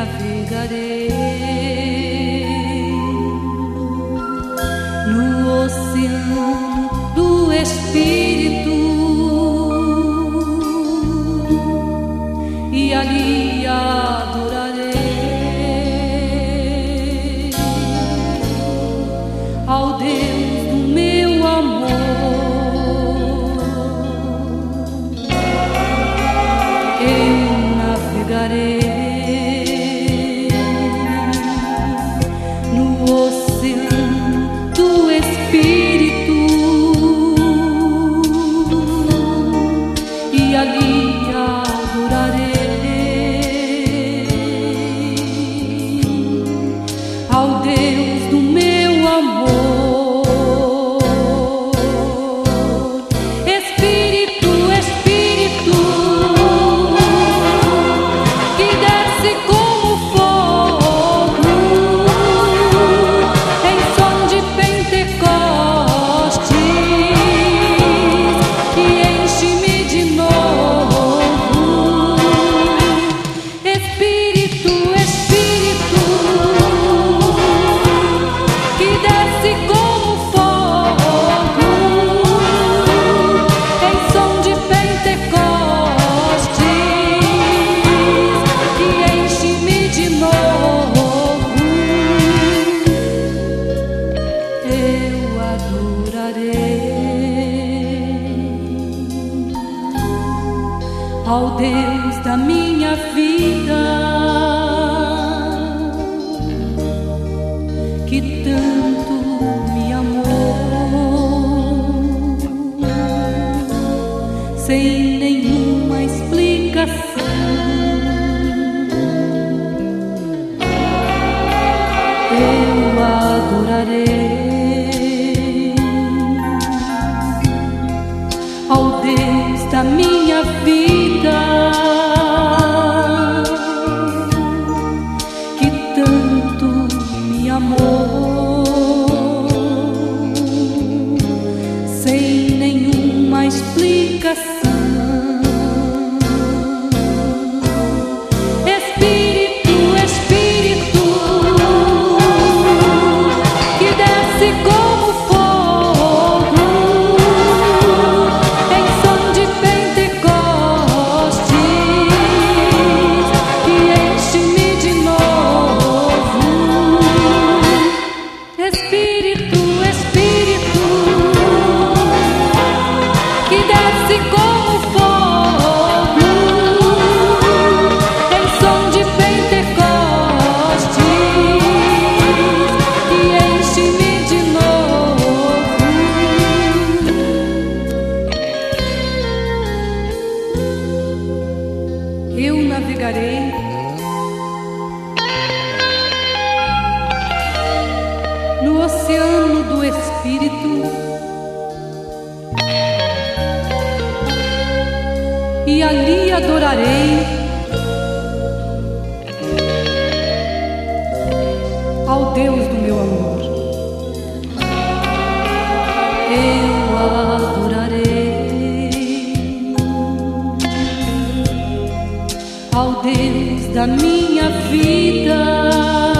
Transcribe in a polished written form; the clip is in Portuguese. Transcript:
navegarei no oceano do Espírito e ali adorarei ao Deus do meu amor. Eu navegarei no oceano do Espírito e ali adorarei ao Deus do meu amor. Espírito, Espírito, que desce como fogo em som de Pentecostes e enche-me de novo. Espírito, Espírito, que desce como fogo em som de Pentecostes e enche-me de novo. Eu adorarei ao Deus da minha vida, que tanto me amou, sem nenhuma explicação. Eu adorarei ao Deus da minha vida, que tanto me amou, sem nenhuma explicação. Espírito, Espírito, que desce como fogo em som de Pentecostes e enche-me de novo. Espírito, Espírito, que desce como fogo em som de Pentecostes e enche-me de novo. Eu navegarei no oceano do Espírito e ali adorarei ao Deus do meu amor. Eu adorarei ao Deus da minha vida,